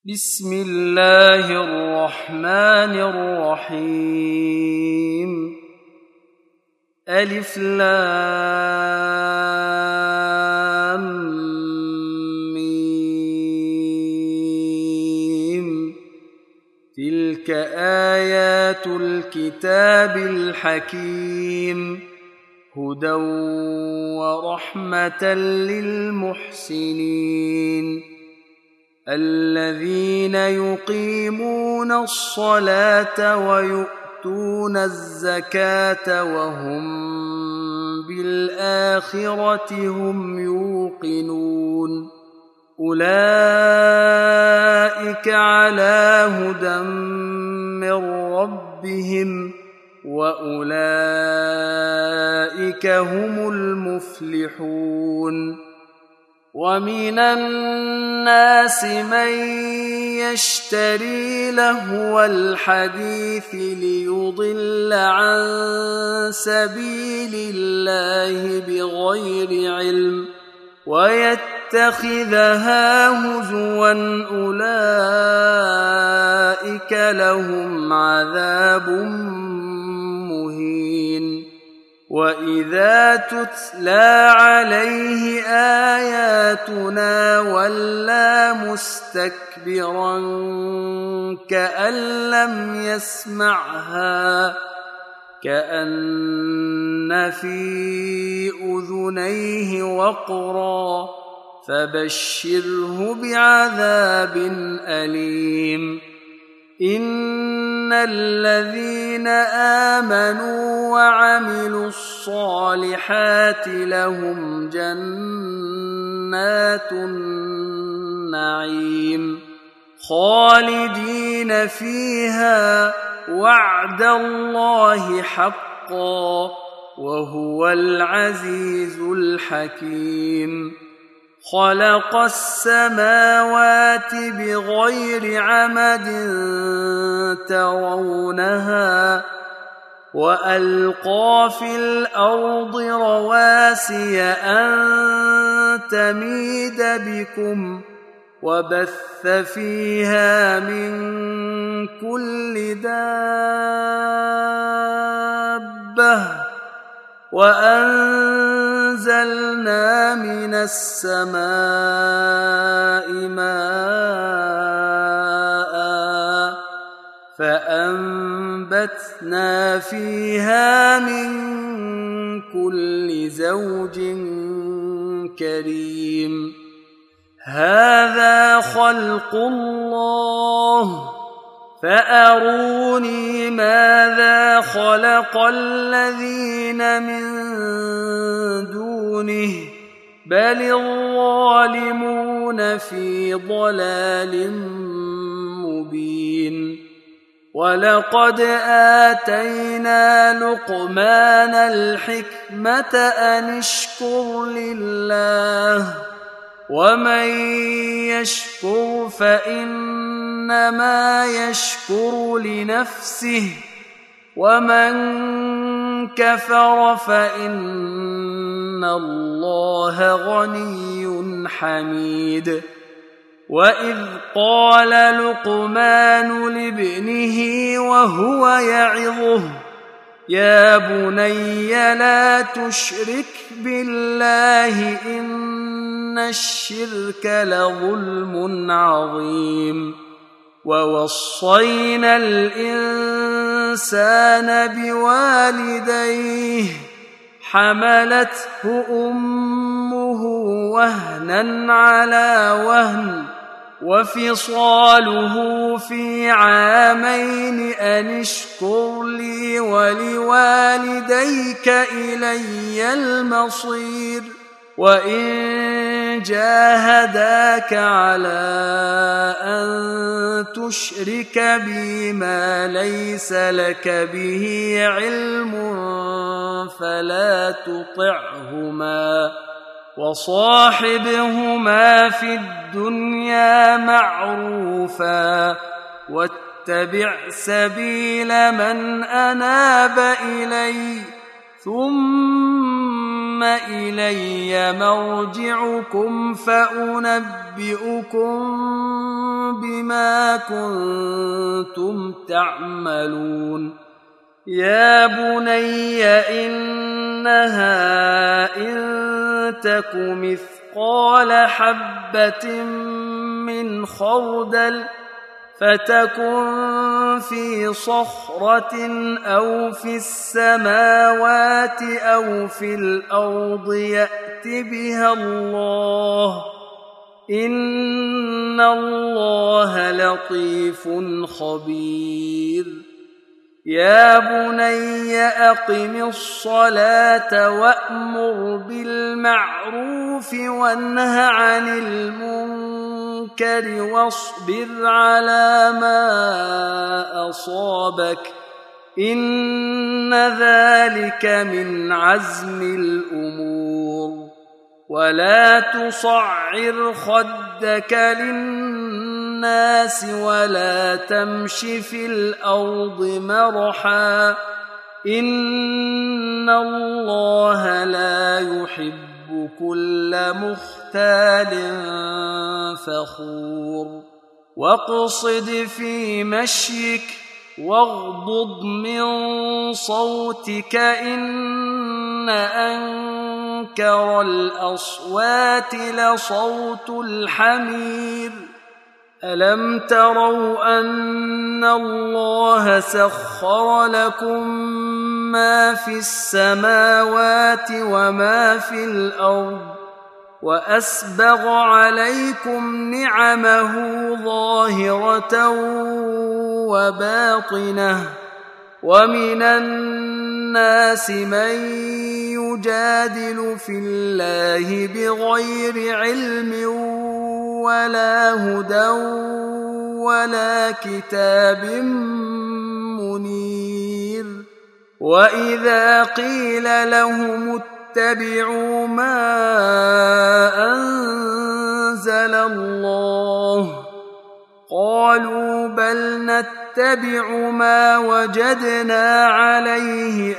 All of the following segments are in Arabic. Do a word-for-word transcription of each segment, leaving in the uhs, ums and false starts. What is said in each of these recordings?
بسم الله الرحمن الرحيم ألف لام ميم تلك آيات الكتاب الحكيم هدى ورحمة للمحسنين الذين يقيمون الصلاة ويؤتون الزكاة وهم بالآخرة هم يوقنون أولئك على هدى من ربهم وأولئك هم المفلحون ومن الناس من يشتري لهو الحديث ليضل عن سبيل الله بغير علم ويتخذها هزوا أولئك لهم عذاب مهين وإذا تتلى عليه آياتنا ولى مستكبرا كأن لم يسمعها كأن في أذنيه وقرا فبشره بعذاب أليم إن الذين آمنوا وعملوا الصالحات لهم جنات النعيم خالدين فيها وعد الله حقا وهو العزيز الحكيم خلق السماوات بغير عمد ترونها وألقى في الأرض رواسي أن تميد بكم وبث فيها من كل دابة وأنزلنا من السماء ماء فأنبتنا فيها من كل زوج كريم هذا خلق الله فأروني ماذا خلق الذين من دونه بل الظالمون في ضلال مبين ولقد آتينا لقمان الحكمة أن اشكر لله ومن يشكر فإنما يشكر لنفسه ومن كفر فإن الله غني حميد وإذ قال لقمان لابنه وهو يعظه يا بني لا تشرك بالله إن الشرك لظلم عظيم ووصينا الإنسان بوالديه حملته أمه وهنا على وهن وفصاله في عامين أن اشكر لي ولوالديك إلي المصير وإن جاهداك على أن تشرك بي ما ليس لك به علم فلا تطعهما وصاحبهما في الدنيا معروفا واتبع سبيل من أناب إلي ثم إلي مرجعكم فأنبئكم بما بما كنتم تعملون يا بني إنها إن تك مثقال حبة من خردل فتكن في صخرة أو في السماوات أو في الأرض يأت بها الله إن الله لطيف خبير يا بني أقم الصلاة وأمر بالمعروف وانه عن المنكر واصبر على ما أصابك إن ذلك من عزم الأمور ولا تصعر خدك للناس ولا تمش في الأرض مرحا إن الله لا يحب كل مختال فخور واقصد في مشيك واغضض من صوتك إن أنكر الأصوات لصوت الحمير ألم تروا أن الله سخر لكم ما في السماوات وما في الأرض وأسبغ عليكم نعمه ظاهرة وباطنة ومن الناس من يجادل في الله بغير علم ولا هدى ولا كتاب منير وإذا قيل لهم اتبعوا ما أنزل الله قالوا بل نتبع ما وجدنا عليه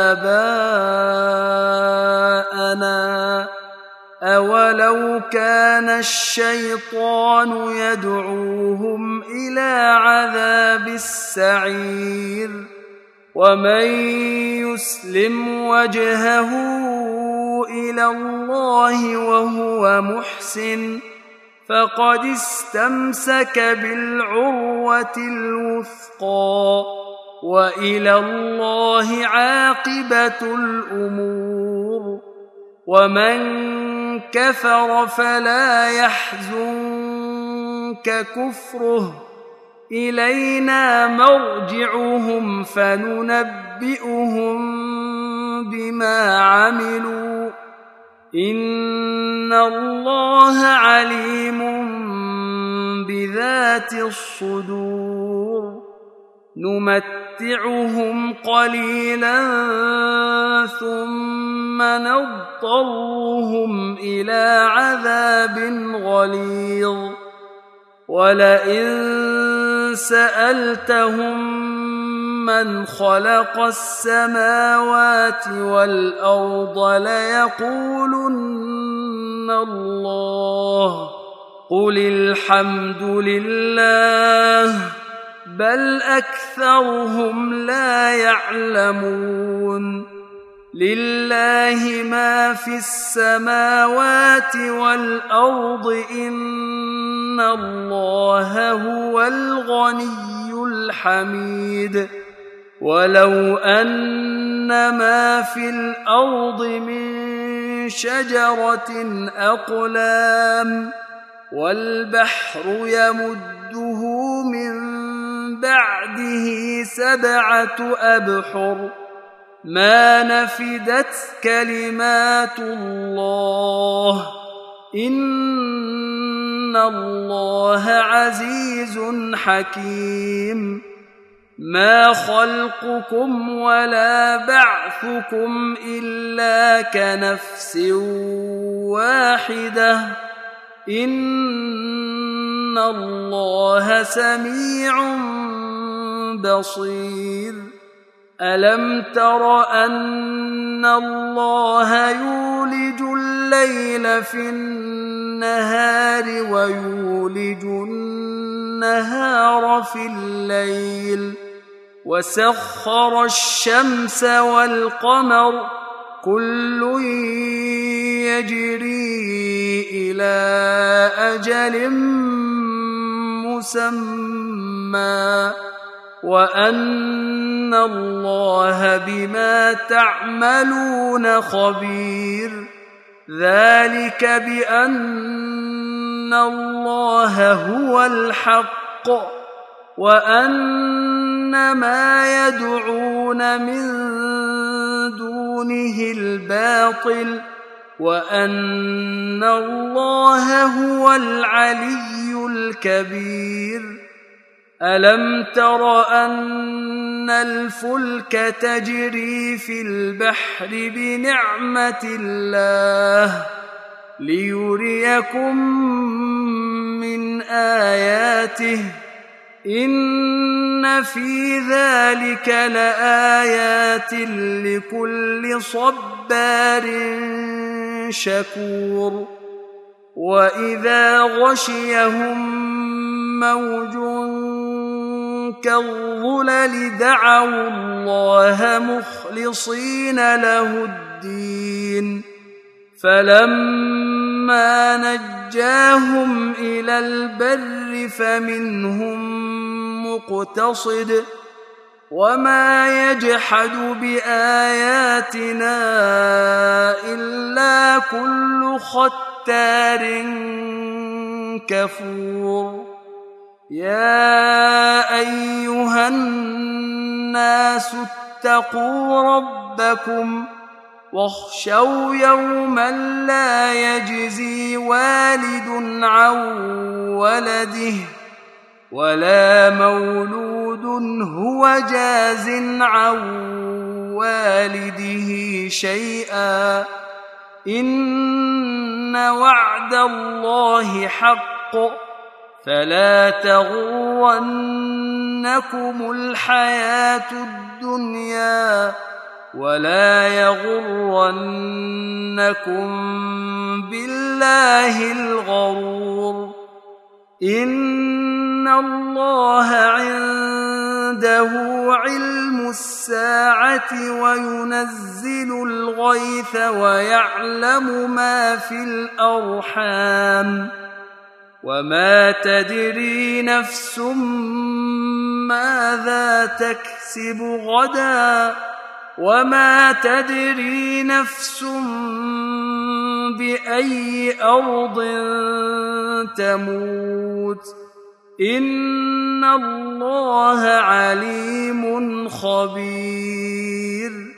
آباءنا أولو كان الشيطان يدعوهم إلى عذاب السعير ومن يسلم وجهه إلى الله وهو محسن فقد استمسك بالعروة الوثقى وإلى الله عاقبة الأمور ومن كفر فلا يحزنك كفره إلينا مرجعهم فننبئهم بما عملوا إن الله عليم بذات الصدور نمتعهم قليلا ثم نضطرهم إلى عذاب غليظ ولئن سألتهم من خلق السماوات والأرض ليقولن الله قل الحمد لله بل أكثرهم لا يعلمون لله ما في السماوات والأرض إن الله هو الغني الحميد ولو أن ما في الأرض من شجرة أقلام والبحر يمده من بعده سبعة أبحر ما نفدت كلمات الله إن الله عزيز حكيم ما خلقكم ولا بعثكم إلا كنفس واحدة إن الله سميع بصير ألم تر أن الله يولج الليل في النهار ويولج النهار النهار في الليل وسخر الشمس والقمر كل يجري إلى أجل مسمى وأن الله بما تعملون خبير ذلك بأن الله هو الحق وأن ما يدعون من دونه الباطل وأن الله هو العلي الكبير ألم تر أن الفلك تجري في البحر بنعمة الله ليريكم من آياته إن في ذلك لآيات لكل صبار شكور وإذا غشيهم موج كالظلل دعوا الله مخلصين له الدين فلما نجاهم إلى البر فمنهم مقتصد وما يجحد بآياتنا إلا كل ختار كفور يا أيها الناس اتقوا ربكم واخشوا يوما لا يجزي والد عن ولده ولا مولود هو جاز عن والده شيئا إن وعد الله حق فلا تغرنكم الحياة الدنيا ولا يغرنكم بالله الغرور إن الله عنده علم الساعة وينزل الغيث ويعلم ما في الأرحام وما تدري نفس ماذا تكسب غدا وما تدري نفس بأي أرض تموت إن الله عليم خبير